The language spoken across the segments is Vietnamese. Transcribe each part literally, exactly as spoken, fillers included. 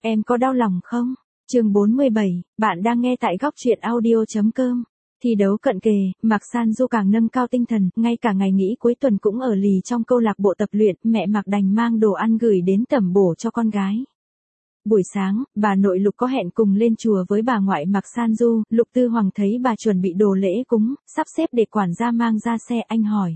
Em có đau lòng không? Chương bốn mươi bảy, bạn đang nghe tại góc truyện audio.com. Thi đấu cận kề, Mạc San Du càng nâng cao tinh thần, ngay cả ngày nghỉ cuối tuần cũng ở lì trong câu lạc bộ tập luyện, mẹ Mạc đành mang đồ ăn gửi đến tẩm bổ cho con gái. Buổi sáng, bà nội Lục có hẹn cùng lên chùa với bà ngoại Mạc San Du, Lục Tư Hoàng thấy bà chuẩn bị đồ lễ cúng, sắp xếp để quản gia mang ra xe, anh hỏi.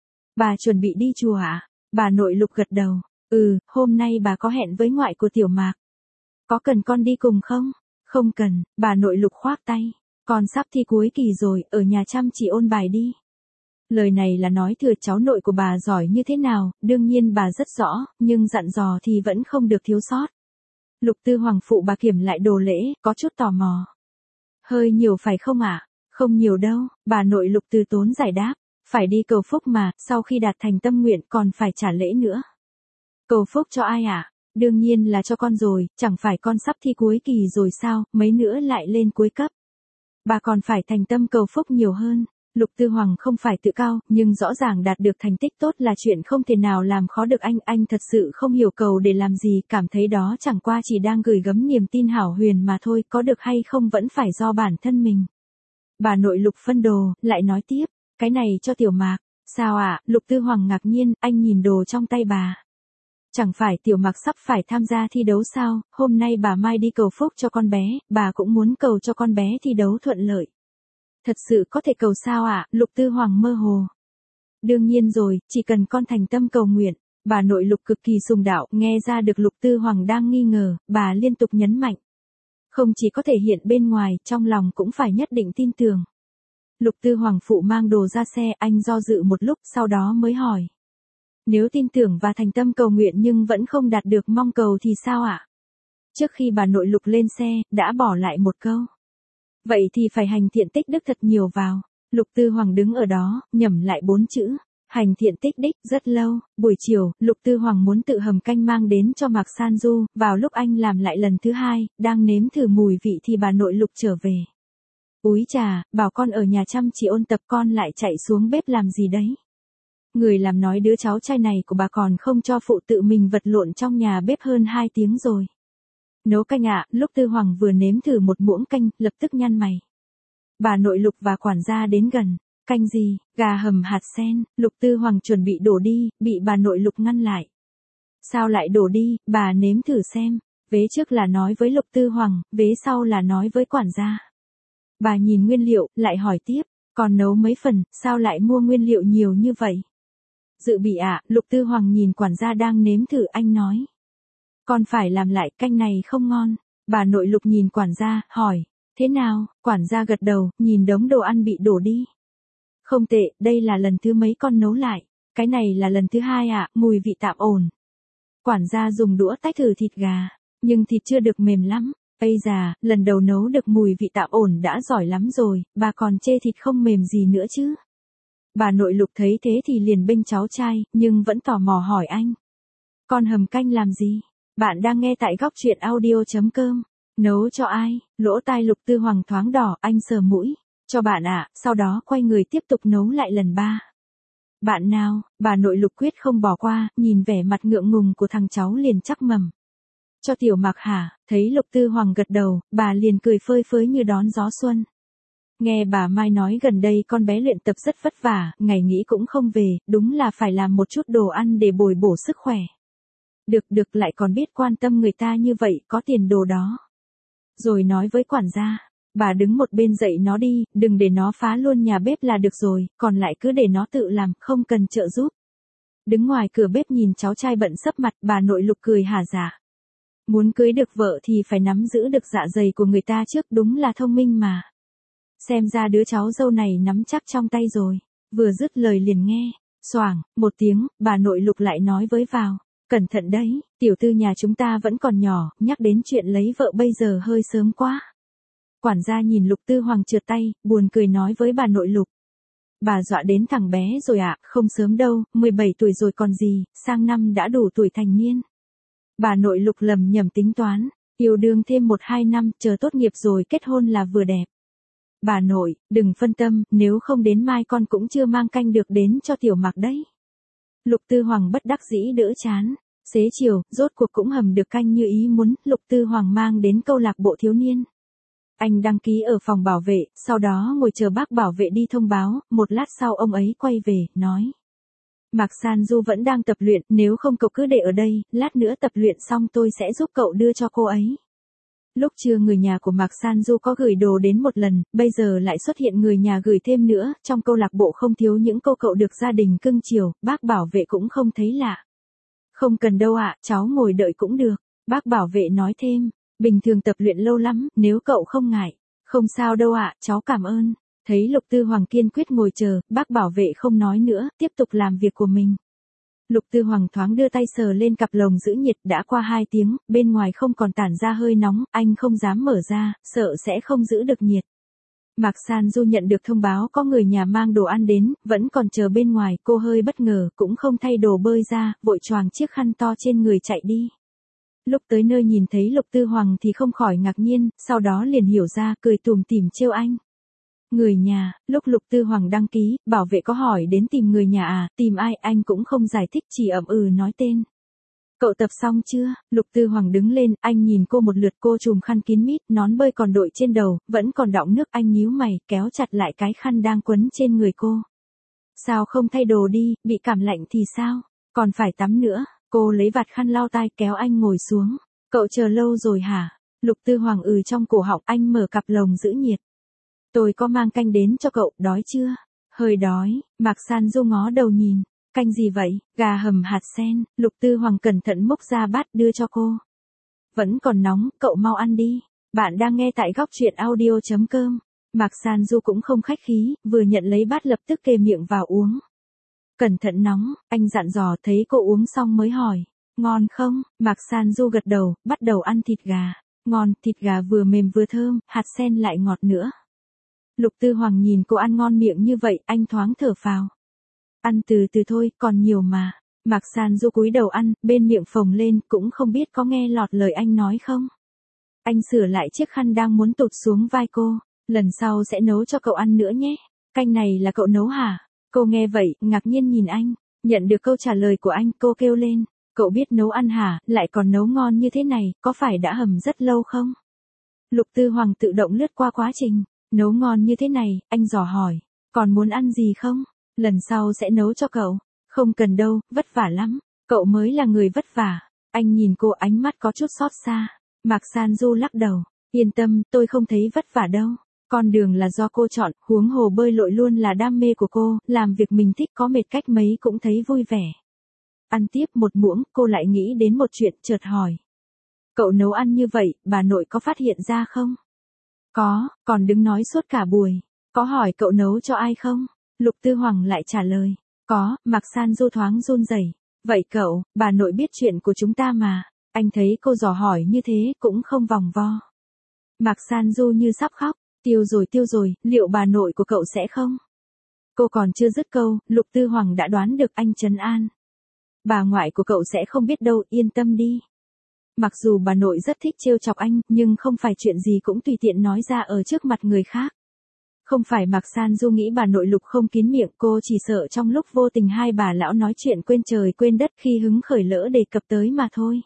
Bà chuẩn bị đi chùa ạ? À? Bà nội Lục gật đầu, ừ, hôm nay bà có hẹn với ngoại của Tiểu Mạc. Có cần con đi cùng không? Không cần, bà nội Lục khoác tay. Con sắp thi cuối kỳ rồi, ở nhà chăm chỉ ôn bài đi. Lời này là nói thừa cháu nội của bà giỏi như thế nào, đương nhiên bà rất rõ, nhưng dặn dò thì vẫn không được thiếu sót. Lục Tư Hoàng phụ bà kiểm lại đồ lễ, có chút tò mò. Hơi nhiều phải không ạ? À? Không nhiều đâu, bà nội Lục từ tốn giải đáp. Phải đi cầu phúc mà, sau khi đạt thành tâm nguyện còn phải trả lễ nữa. Cầu phúc cho ai ạ? À? Đương nhiên là cho con rồi, chẳng phải con sắp thi cuối kỳ rồi sao, mấy nữa lại lên cuối cấp. Bà còn phải thành tâm cầu phúc nhiều hơn. Lục Tư Hoàng không phải tự cao, nhưng rõ ràng đạt được thành tích tốt là chuyện không thể nào làm khó được anh. Anh thật sự không hiểu cầu để làm gì, cảm thấy đó chẳng qua chỉ đang gửi gắm niềm tin hảo huyền mà thôi, có được hay không vẫn phải do bản thân mình. Bà nội Lục phân đồ, lại nói tiếp, cái này cho Tiểu Mạc. Sao ạ? À? Lục Tư Hoàng ngạc nhiên, anh nhìn đồ trong tay bà. Chẳng phải Tiểu Mạc sắp phải tham gia thi đấu sao, hôm nay bà mai đi cầu phúc cho con bé, bà cũng muốn cầu cho con bé thi đấu thuận lợi. Thật sự có thể cầu sao ạ? À? Lục Tư Hoàng mơ hồ. Đương nhiên rồi, chỉ cần con thành tâm cầu nguyện. Bà nội Lục cực kỳ sùng đạo, nghe ra được Lục Tư Hoàng đang nghi ngờ, bà liên tục nhấn mạnh. Không chỉ có thể hiện bên ngoài, trong lòng cũng phải nhất định tin tưởng. Lục Tư Hoàng phụ mang đồ ra xe, anh do dự một lúc, sau đó mới hỏi. Nếu tin tưởng và thành tâm cầu nguyện nhưng vẫn không đạt được mong cầu thì sao ạ? À? Trước khi bà nội Lục lên xe, đã bỏ lại một câu. Vậy thì phải hành thiện tích đức thật nhiều vào. Lục Tư Hoàng đứng ở đó, nhẩm lại bốn chữ. Hành thiện tích đích, rất lâu. Buổi chiều, Lục Tư Hoàng muốn tự hầm canh mang đến cho Mạc San Du, vào lúc anh làm lại lần thứ hai, đang nếm thử mùi vị thì bà nội Lục trở về. Úi chà, bảo con ở nhà chăm chỉ ôn tập, con lại chạy xuống bếp làm gì đấy? Người làm nói đứa cháu trai này của bà còn không cho phụ tự mình vật lộn trong nhà bếp hơn hai tiếng rồi. Nấu canh ạ, à, lúc Tư Hoàng vừa nếm thử một muỗng canh, lập tức nhăn mày. Bà nội Lục và quản gia đến gần. Canh gì? Gà hầm hạt sen. Lục Tư Hoàng chuẩn bị đổ đi, bị bà nội Lục ngăn lại. Sao lại đổ đi, bà nếm thử xem. Vế trước là nói với Lục Tư Hoàng, vế sau là nói với quản gia. Bà nhìn nguyên liệu, lại hỏi tiếp, còn nấu mấy phần, sao lại mua nguyên liệu nhiều như vậy? Dự bị ạ, à, Lục Tư Hoàng nhìn quản gia đang nếm thử, anh nói. Con phải làm lại, canh này không ngon. Bà nội Lục nhìn quản gia, hỏi, thế nào? Quản gia gật đầu, nhìn đống đồ ăn bị đổ đi. Không tệ, đây là lần thứ mấy con nấu lại. Cái này là lần thứ hai ạ, à, mùi vị tạm ổn. Quản gia dùng đũa tách thử thịt gà, nhưng thịt chưa được mềm lắm. Ây già, lần đầu nấu được mùi vị tạm ổn đã giỏi lắm rồi, bà còn chê thịt không mềm gì nữa chứ. Bà nội Lục thấy thế thì liền bênh cháu trai, nhưng vẫn tò mò hỏi anh. Con hầm canh làm gì? Bạn đang nghe tại góc truyện audio.com. Nấu cho ai? Lỗ tai Lục Tư Hoàng thoáng đỏ, anh sờ mũi. Cho bạn ạ, à, sau đó quay người tiếp tục nấu lại lần ba. Bạn nào? Bà nội Lục quyết không bỏ qua, nhìn vẻ mặt ngượng ngùng của thằng cháu liền chắc mầm. Cho Tiểu Mạc hả? Thấy Lục Tư Hoàng gật đầu, bà liền cười phơi phới như đón gió xuân. Nghe bà Mai nói gần đây con bé luyện tập rất vất vả, ngày nghỉ cũng không về, đúng là phải làm một chút đồ ăn để bồi bổ sức khỏe. Được được, lại còn biết quan tâm người ta như vậy, có tiền đồ đó. Rồi nói với quản gia, bà đứng một bên dạy nó đi, đừng để nó phá luôn nhà bếp là được rồi, còn lại cứ để nó tự làm, không cần trợ giúp. Đứng ngoài cửa bếp nhìn cháu trai bận sấp mặt, bà nội Lục cười hả dạ. Muốn cưới được vợ thì phải nắm giữ được dạ dày của người ta trước, đúng là thông minh mà. Xem ra đứa cháu dâu này nắm chắc trong tay rồi. Vừa dứt lời liền nghe, xoảng, một tiếng, bà nội Lục lại nói với vào. Cẩn thận đấy, tiểu tư nhà chúng ta vẫn còn nhỏ, nhắc đến chuyện lấy vợ bây giờ hơi sớm quá. Quản gia nhìn Lục Tư Hoàng trượt tay, buồn cười nói với bà nội Lục. Bà dọa đến thằng bé rồi ạ, à, không sớm đâu, mười bảy tuổi rồi còn gì, sang năm đã đủ tuổi thành niên. Bà nội Lục lầm nhầm tính toán, yêu đương thêm một hai năm, chờ tốt nghiệp rồi kết hôn là vừa đẹp. Bà nội, đừng phân tâm, nếu không đến mai con cũng chưa mang canh được đến cho Tiểu Mạc đấy. Lục Tư Hoàng bất đắc dĩ đỡ chán. Xế chiều, rốt cuộc cũng hầm được canh như ý muốn, Lục Tư Hoàng mang đến câu lạc bộ thiếu niên. Anh đăng ký ở phòng bảo vệ, sau đó ngồi chờ bác bảo vệ đi thông báo, một lát sau ông ấy quay về, nói. Mạc San Du vẫn đang tập luyện, nếu không cậu cứ để ở đây, lát nữa tập luyện xong tôi sẽ giúp cậu đưa cho cô ấy. Lúc trưa người nhà của Mạc San Du có gửi đồ đến một lần, bây giờ lại xuất hiện người nhà gửi thêm nữa, trong câu lạc bộ không thiếu những cô cậu được gia đình cưng chiều, bác bảo vệ cũng không thấy lạ. Không cần đâu ạ, cháu ngồi đợi cũng được, bác bảo vệ nói thêm, bình thường tập luyện lâu lắm, nếu cậu không ngại. Không sao đâu ạ, cháu cảm ơn. Thấy Lục Tư Hoàng kiên quyết ngồi chờ, bác bảo vệ không nói nữa, tiếp tục làm việc của mình. Lục Tư Hoàng thoáng đưa tay sờ lên cặp lồng giữ nhiệt, đã qua hai tiếng, bên ngoài không còn tản ra hơi nóng, anh không dám mở ra, sợ sẽ không giữ được nhiệt. Mạc San Du nhận được thông báo có người nhà mang đồ ăn đến, vẫn còn chờ bên ngoài, cô hơi bất ngờ, cũng không thay đồ bơi ra, vội choàng chiếc khăn to trên người chạy đi. Lúc tới nơi nhìn thấy Lục Tư Hoàng thì không khỏi ngạc nhiên, sau đó liền hiểu ra, cười tủm tỉm trêu anh. Người nhà, lúc Lục Tư Hoàng đăng ký, bảo vệ có hỏi đến tìm người nhà à, tìm ai, anh cũng không giải thích, chỉ ậm ừ nói tên. Cậu tập xong chưa? Lục Tư Hoàng đứng lên, anh nhìn cô một lượt, cô trùm khăn kín mít, nón bơi còn đội trên đầu, vẫn còn đọng nước, anh nhíu mày, kéo chặt lại cái khăn đang quấn trên người cô. Sao không thay đồ đi, bị cảm lạnh thì sao? Còn phải tắm nữa. Cô lấy vạt khăn lau tai kéo anh ngồi xuống. Cậu chờ lâu rồi hả? Lục Tư Hoàng ừ trong cổ họng, anh mở cặp lồng giữ nhiệt. Tôi có mang canh đến cho cậu, đói chưa? Hơi đói, Mạc San Du ngó đầu nhìn. Canh gì vậy? Gà hầm hạt sen. Lục Tư Hoàng cẩn thận múc ra bát đưa cho cô. Vẫn còn nóng, cậu mau ăn đi. Bạn đang nghe tại góc truyện audio chấm com. Mạc San Du cũng không khách khí, vừa nhận lấy bát lập tức kề miệng vào uống. Cẩn thận nóng, anh dặn dò, thấy cô uống xong mới hỏi. Ngon không? Mạc San Du gật đầu, bắt đầu ăn thịt gà. Ngon, thịt gà vừa mềm vừa thơm, hạt sen lại ngọt nữa. Lục Tư Hoàng nhìn cô ăn ngon miệng như vậy, anh thoáng thở phào. Ăn từ từ thôi, còn nhiều mà. Mạc San Du cúi đầu ăn, bên miệng phồng lên, cũng không biết có nghe lọt lời anh nói không. Anh sửa lại chiếc khăn đang muốn tụt xuống vai cô. Lần sau sẽ nấu cho cậu ăn nữa nhé. Canh này là cậu nấu hả? Cô nghe vậy, ngạc nhiên nhìn anh. Nhận được câu trả lời của anh, cô kêu lên. Cậu biết nấu ăn hả, lại còn nấu ngon như thế này, có phải đã hầm rất lâu không? Lục Tư Hoàng tự động lướt qua quá trình. Nấu ngon như thế này, anh dò hỏi. Còn muốn ăn gì không? Lần sau sẽ nấu cho cậu. Không cần đâu, vất vả lắm. Cậu mới là người vất vả. Anh nhìn cô, ánh mắt có chút xót xa. Mạc San Du lắc đầu. Yên tâm, tôi không thấy vất vả đâu. Con đường là do cô chọn, huống hồ bơi lội luôn là đam mê của cô, làm việc mình thích có mệt cách mấy cũng thấy vui vẻ. Ăn tiếp một muỗng, cô lại nghĩ đến một chuyện, chợt hỏi. Cậu nấu ăn như vậy, bà nội có phát hiện ra không? Có, còn đứng nói suốt cả buổi. Có hỏi cậu nấu cho ai không? Lục Tư Hoàng lại trả lời. Có, Mạc San Du thoáng run rẩy. Vậy cậu, bà nội biết chuyện của chúng ta mà. Anh thấy cô dò hỏi như thế, cũng không vòng vo. Mạc San Du như sắp khóc. Tiêu rồi tiêu rồi, liệu bà nội của cậu sẽ không? Cô còn chưa dứt câu, Lục Tư Hoàng đã đoán được, anh trấn an. Bà ngoại của cậu sẽ không biết đâu, yên tâm đi. Mặc dù bà nội rất thích trêu chọc anh, nhưng không phải chuyện gì cũng tùy tiện nói ra ở trước mặt người khác. Không phải Mạc San Du nghĩ bà nội Lục không kín miệng, cô chỉ sợ trong lúc vô tình hai bà lão nói chuyện quên trời quên đất khi hứng khởi lỡ đề cập tới mà thôi.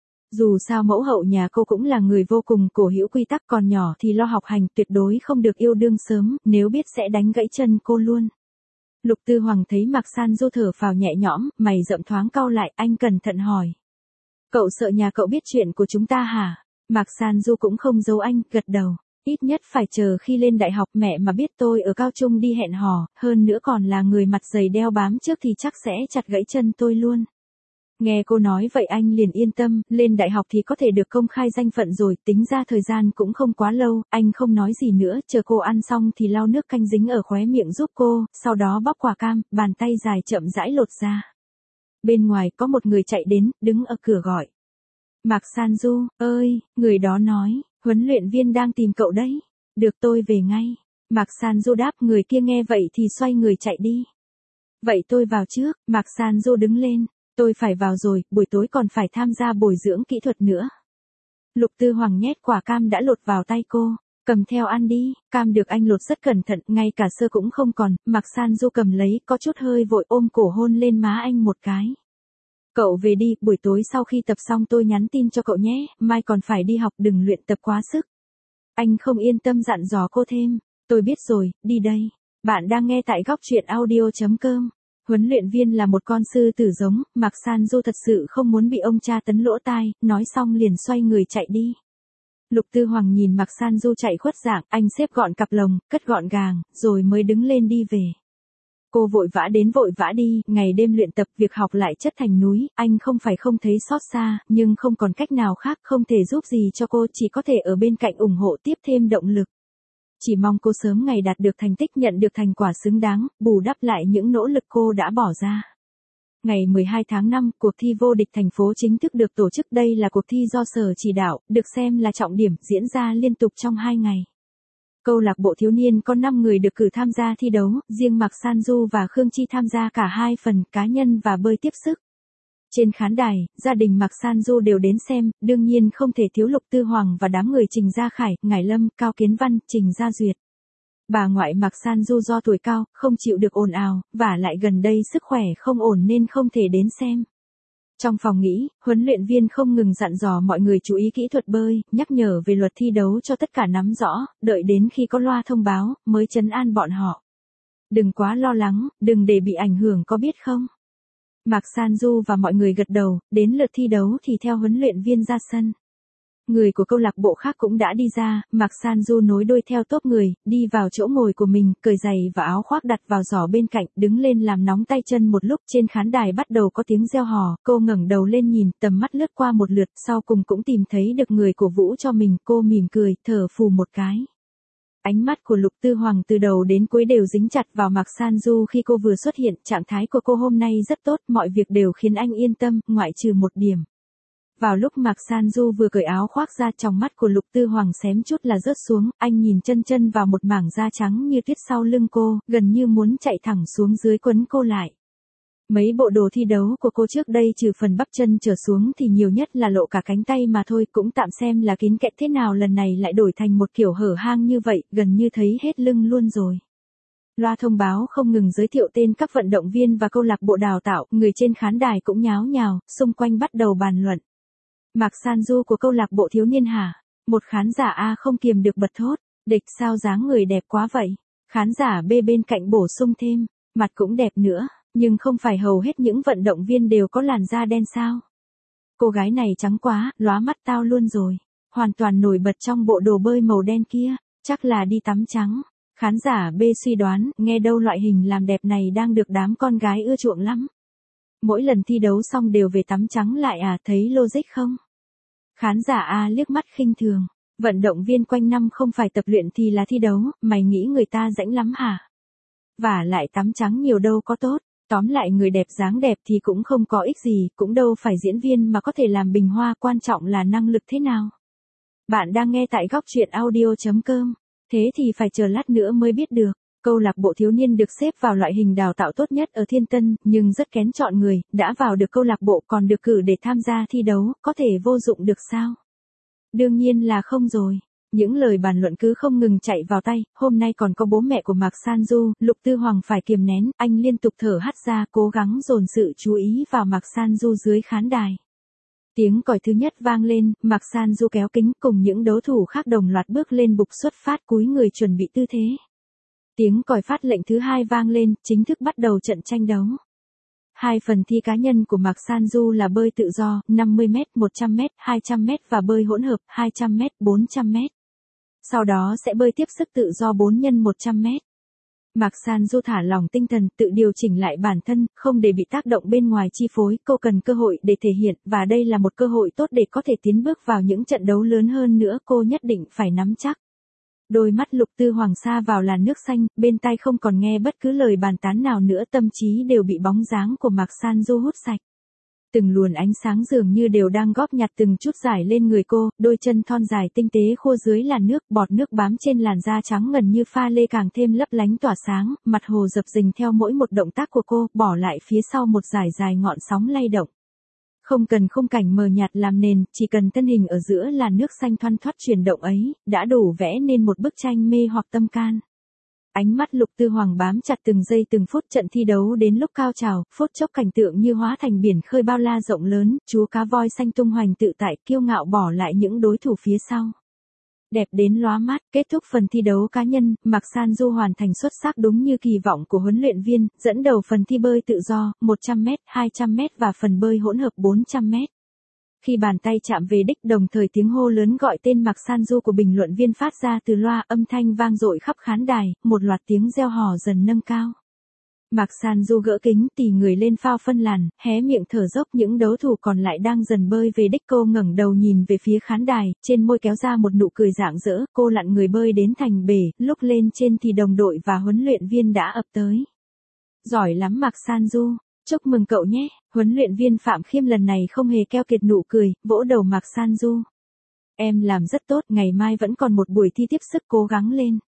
Dù sao mẫu hậu nhà cô cũng là người vô cùng cổ hữu quy tắc, còn nhỏ thì lo học hành, tuyệt đối không được yêu đương sớm, nếu biết sẽ đánh gãy chân cô luôn. Lục Tư Hoàng thấy Mạc San Du thở phào nhẹ nhõm, mày rậm thoáng cau lại, anh cẩn thận hỏi. Cậu sợ nhà cậu biết chuyện của chúng ta hả? Mạc San Du cũng không giấu anh, gật đầu. Ít nhất phải chờ khi lên đại học, mẹ mà biết tôi ở cao trung đi hẹn hò, hơn nữa còn là người mặt dày đeo bám trước thì chắc sẽ chặt gãy chân tôi luôn. Nghe cô nói vậy anh liền yên tâm, lên đại học thì có thể được công khai danh phận rồi, tính ra thời gian cũng không quá lâu, anh không nói gì nữa, chờ cô ăn xong thì lau nước canh dính ở khóe miệng giúp cô, sau đó bóc quả cam, bàn tay dài chậm rãi lột ra. Bên ngoài có một người chạy đến, đứng ở cửa gọi. Mạc San Du, ơi, người đó nói, huấn luyện viên đang tìm cậu đấy. Được, tôi về ngay. Mạc San Du đáp, người kia nghe vậy thì xoay người chạy đi. Vậy tôi vào trước, Mạc San Du đứng lên. Tôi phải vào rồi, buổi tối còn phải tham gia bồi dưỡng kỹ thuật nữa. Lục Tư Hoàng nhét quả cam đã lột vào tay cô. Cầm theo ăn đi, cam được anh lột rất cẩn thận, ngay cả sơ cũng không còn. Mạc San Du cầm lấy, có chút hơi vội ôm cổ hôn lên má anh một cái. Cậu về đi, buổi tối sau khi tập xong tôi nhắn tin cho cậu nhé, mai còn phải đi học đừng luyện tập quá sức. Anh không yên tâm dặn dò cô thêm. Tôi biết rồi, đi đây. Bạn đang nghe tại góc truyện audio.com. Huấn luyện viên là một con sư tử giống, Mạc San Du thật sự không muốn bị ông tra tấn lỗ tai, nói xong liền xoay người chạy đi. Lục Tư Hoàng nhìn Mạc San Du chạy khuất dạng, anh xếp gọn cặp lồng, cất gọn gàng, rồi mới đứng lên đi về. Cô vội vã đến vội vã đi, ngày đêm luyện tập, việc học lại chất thành núi, anh không phải không thấy xót xa, nhưng không còn cách nào khác, không thể giúp gì cho cô, chỉ có thể ở bên cạnh ủng hộ tiếp thêm động lực. Chỉ mong cô sớm ngày đạt được thành tích, nhận được thành quả xứng đáng, bù đắp lại những nỗ lực cô đã bỏ ra. Ngày mười hai tháng năm, cuộc thi vô địch thành phố chính thức được tổ chức. Đây là cuộc thi do sở chỉ đạo, được xem là trọng điểm, diễn ra liên tục trong hai ngày. Câu lạc bộ thiếu niên có năm người được cử tham gia thi đấu, riêng Mạc San Du và Khương Chi tham gia cả hai phần, cá nhân và bơi tiếp sức. Trên khán đài, gia đình Mạc San Du đều đến xem, đương nhiên không thể thiếu Lục Tư Hoàng và đám người Trình Gia Khải, Ngải Lâm, Cao Kiến Văn, Trình Gia Duyệt. Bà ngoại Mạc San Du do tuổi cao, không chịu được ồn ào, và lại gần đây sức khỏe không ổn nên không thể đến xem. Trong phòng nghỉ, huấn luyện viên không ngừng dặn dò mọi người chú ý kỹ thuật bơi, nhắc nhở về luật thi đấu cho tất cả nắm rõ, đợi đến khi có loa thông báo, mới trấn an bọn họ. Đừng quá lo lắng, đừng để bị ảnh hưởng có biết không? Mạc San Du và mọi người gật đầu, đến lượt thi đấu thì theo huấn luyện viên ra sân. Người của câu lạc bộ khác cũng đã đi ra, Mạc San Du nối đuôi theo tốp người, đi vào chỗ ngồi của mình, cởi giày và áo khoác đặt vào giỏ bên cạnh, đứng lên làm nóng tay chân một lúc. Trên khán đài bắt đầu có tiếng reo hò, cô ngẩng đầu lên nhìn, tầm mắt lướt qua một lượt, sau cùng cũng tìm thấy được người cổ vũ cho mình, cô mỉm cười, thở phù một cái. Ánh mắt của Lục Tư Hoàng từ đầu đến cuối đều dính chặt vào Mạc San Du khi cô vừa xuất hiện, trạng thái của cô hôm nay rất tốt, mọi việc đều khiến anh yên tâm, ngoại trừ một điểm. Vào lúc Mạc San Du vừa cởi áo khoác ra, trong mắt của Lục Tư Hoàng xém chút là rớt xuống, anh nhìn chân chân vào một mảng da trắng như tuyết sau lưng cô, gần như muốn chạy thẳng xuống dưới quấn cô lại. Mấy bộ đồ thi đấu của cô trước đây trừ phần bắp chân trở xuống thì nhiều nhất là lộ cả cánh tay mà thôi, cũng tạm xem là kín kẽ, thế nào lần này lại đổi thành một kiểu hở hang như vậy, gần như thấy hết lưng luôn rồi. Loa thông báo không ngừng giới thiệu tên các vận động viên và câu lạc bộ đào tạo, người trên khán đài cũng nháo nhào, xung quanh bắt đầu bàn luận. Mạc San Du của câu lạc bộ thiếu niên hả? Một khán giả A không kiềm được bật thốt, địch sao dáng người đẹp quá vậy? Khán giả B bên cạnh bổ sung thêm, mặt cũng đẹp nữa, nhưng không phải hầu hết những vận động viên đều có làn da đen sao? Cô gái này trắng quá, lóa mắt tao luôn rồi, hoàn toàn nổi bật trong bộ đồ bơi màu đen kia, chắc là đi tắm trắng. Khán giả B suy đoán, nghe đâu loại hình làm đẹp này đang được đám con gái ưa chuộng lắm. Mỗi lần thi đấu xong đều về tắm trắng lại à, thấy logic không? Khán giả A liếc mắt khinh thường, vận động viên quanh năm không phải tập luyện thì là thi đấu, mày nghĩ người ta rãnh lắm hả? Và lại tắm trắng nhiều đâu có tốt, tóm lại người đẹp dáng đẹp thì cũng không có ích gì, cũng đâu phải diễn viên mà có thể làm bình hoa, quan trọng là năng lực thế nào. Bạn đang nghe tại góc truyện audio.com, thế thì phải chờ lát nữa mới biết được. Câu lạc bộ thiếu niên được xếp vào loại hình đào tạo tốt nhất ở Thiên Tân, nhưng rất kén chọn người, đã vào được câu lạc bộ còn được cử để tham gia thi đấu, có thể vô dụng được sao? Đương nhiên là không rồi. Những lời bàn luận cứ không ngừng chạy vào tai, hôm nay còn có bố mẹ của Mạc San Du, Lục Tư Hoàng phải kiềm nén, anh liên tục thở hắt ra, cố gắng dồn sự chú ý vào Mạc San Du dưới khán đài. Tiếng còi thứ nhất vang lên, Mạc San Du kéo kính cùng những đấu thủ khác đồng loạt bước lên bục xuất phát, cúi người chuẩn bị tư thế. Tiếng còi phát lệnh thứ hai vang lên, chính thức bắt đầu trận tranh đấu. Hai phần thi cá nhân của Mạc San Du là bơi tự do, năm mươi mét, một trăm mét, hai trăm mét và bơi hỗn hợp, hai trăm mét, bốn trăm mét. Sau đó sẽ bơi tiếp sức tự do bốn nhân một trăm mét. Mạc San Du thả lỏng tinh thần, tự điều chỉnh lại bản thân, không để bị tác động bên ngoài chi phối, cô cần cơ hội để thể hiện, và đây là một cơ hội tốt để có thể tiến bước vào những trận đấu lớn hơn nữa, cô nhất định phải nắm chắc. Đôi mắt Lục Tư Hoàng sa vào làn nước xanh, bên tai không còn nghe bất cứ lời bàn tán nào nữa, tâm trí đều bị bóng dáng của Mạc San Du hút sạch. Từng luồn ánh sáng dường như đều đang góp nhặt từng chút giải lên người cô, đôi chân thon dài tinh tế khô dưới làn nước, bọt nước bám trên làn da trắng ngần như pha lê càng thêm lấp lánh tỏa sáng, mặt hồ dập dình theo mỗi một động tác của cô, bỏ lại phía sau một dải dài ngọn sóng lay động. Không cần khung cảnh mờ nhạt làm nền, chỉ cần thân hình ở giữa làn nước xanh thoăn thoắt chuyển động ấy, đã đủ vẽ nên một bức tranh mê hoặc tâm can. Ánh mắt Lục Tư Hoàng bám chặt từng giây từng phút, trận thi đấu đến lúc cao trào, phút chốc cảnh tượng như hóa thành biển khơi bao la rộng lớn, chúa cá voi xanh tung hoành tự tại, kiêu ngạo bỏ lại những đối thủ phía sau. Đẹp đến lóa mắt, kết thúc phần thi đấu cá nhân, Mạc San Du hoàn thành xuất sắc đúng như kỳ vọng của huấn luyện viên, dẫn đầu phần thi bơi tự do, một trăm mét, hai trăm mét và phần bơi hỗn hợp bốn trăm mét. Khi bàn tay chạm về đích, đồng thời tiếng hô lớn gọi tên Mạc San Du của bình luận viên phát ra từ loa, âm thanh vang dội khắp khán đài, một loạt tiếng reo hò dần nâng cao. Mạc San Du gỡ kính, tì người lên phao phân làn, hé miệng thở dốc, những đấu thủ còn lại đang dần bơi về đích. Cô ngẩng đầu nhìn về phía khán đài, trên môi kéo ra một nụ cười rạng rỡ, cô lặn người bơi đến thành bể, lúc lên trên thì đồng đội và huấn luyện viên đã ập tới. Giỏi lắm Mạc San Du, chúc mừng cậu nhé, huấn luyện viên Phạm Khiêm lần này không hề keo kiệt nụ cười, vỗ đầu Mạc San Du. Em làm rất tốt, ngày mai vẫn còn một buổi thi tiếp, sức cố gắng lên.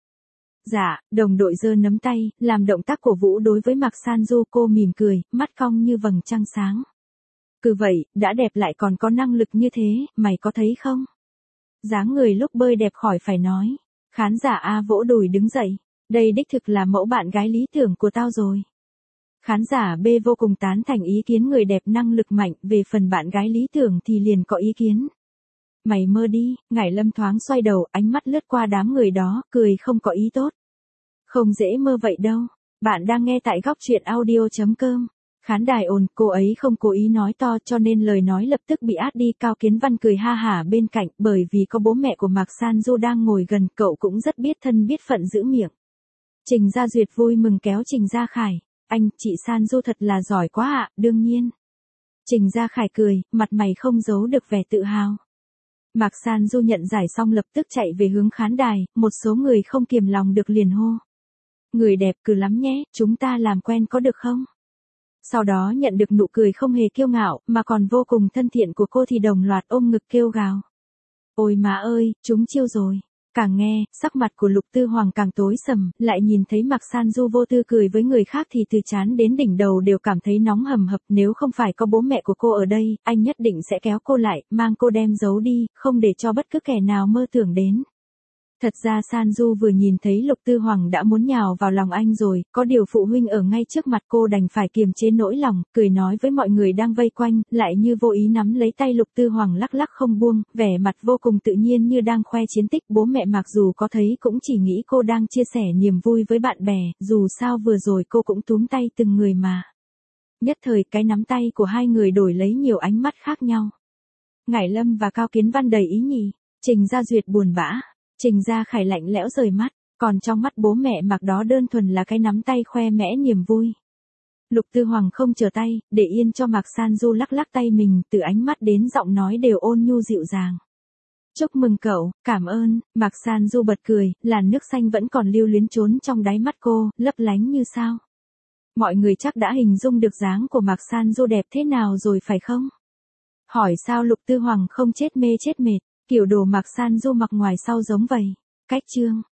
Dạ, đồng đội giơ nắm tay, làm động tác cổ vũ đối với Mạc San Du. Cô mỉm cười, mắt cong như vầng trăng sáng. Cứ vậy, đã đẹp lại còn có năng lực như thế, mày có thấy không? Dáng người lúc bơi đẹp khỏi phải nói. Khán giả A vỗ đùi đứng dậy. Đây đích thực là mẫu bạn gái lý tưởng của tao rồi. Khán giả B vô cùng tán thành ý kiến người đẹp năng lực mạnh, về phần bạn gái lý tưởng thì liền có ý kiến. Mày mơ đi, Ngải Lâm thoáng xoay đầu, ánh mắt lướt qua đám người đó, cười không có ý tốt. Không dễ mơ vậy đâu. Bạn đang nghe tại góc truyện audio chấm com. Khán đài ồn, cô ấy không cố ý nói to cho nên lời nói lập tức bị át đi. Cao Kiến Văn cười ha hả bên cạnh, bởi vì có bố mẹ của Mạc San Du đang ngồi gần, cậu cũng rất biết thân biết phận giữ miệng. Trình Gia Duyệt vui mừng kéo Trình Gia Khải. Anh, chị San Du thật là giỏi quá ạ, đương nhiên. Trình Gia Khải cười, mặt mày không giấu được vẻ tự hào. Mạc San Du nhận giải xong lập tức chạy về hướng khán đài, một số người không kiềm lòng được liền hô. Người đẹp cứ lắm nhé, chúng ta làm quen có được không? Sau đó nhận được nụ cười không hề kiêu ngạo, mà còn vô cùng thân thiện của cô thì đồng loạt ôm ngực kêu gào. Ôi má ơi, chúng chiêu rồi. Càng nghe, sắc mặt của Lục Tư Hoàng càng tối sầm, lại nhìn thấy Mạc San Du vô tư cười với người khác thì từ trán đến đỉnh đầu đều cảm thấy nóng hầm hập. Nếu không phải có bố mẹ của cô ở đây, anh nhất định sẽ kéo cô lại, mang cô đem giấu đi, không để cho bất cứ kẻ nào mơ tưởng đến. Thật ra San Du vừa nhìn thấy Lục Tư Hoàng đã muốn nhào vào lòng anh rồi, có điều phụ huynh ở ngay trước mặt cô đành phải kiềm chế nỗi lòng, cười nói với mọi người đang vây quanh, lại như vô ý nắm lấy tay Lục Tư Hoàng lắc lắc không buông, vẻ mặt vô cùng tự nhiên như đang khoe chiến tích. Bố mẹ mặc dù có thấy cũng chỉ nghĩ cô đang chia sẻ niềm vui với bạn bè, dù sao vừa rồi cô cũng túm tay từng người mà. Nhất thời cái nắm tay của hai người đổi lấy nhiều ánh mắt khác nhau. Ngải Lâm và Cao Kiến Văn đầy ý nhì, Trình Gia Duyệt buồn bã. Trình Gia Khải lạnh lẽo rời mắt, còn trong mắt bố mẹ Mạc đó đơn thuần là cái nắm tay khoe mẽ niềm vui. Lục Tư Hoàng không chờ tay, để yên cho Mạc San Du lắc lắc tay mình, từ ánh mắt đến giọng nói đều ôn nhu dịu dàng. Chúc mừng cậu, cảm ơn. Mạc San Du bật cười, làn nước xanh vẫn còn lưu luyến trốn trong đáy mắt cô, lấp lánh như sao. Mọi người chắc đã hình dung được dáng của Mạc San Du đẹp thế nào rồi phải không? Hỏi sao Lục Tư Hoàng không chết mê chết mệt. Kiểu đồ Mạc San Du mặc ngoài sau giống vậy. Cách chương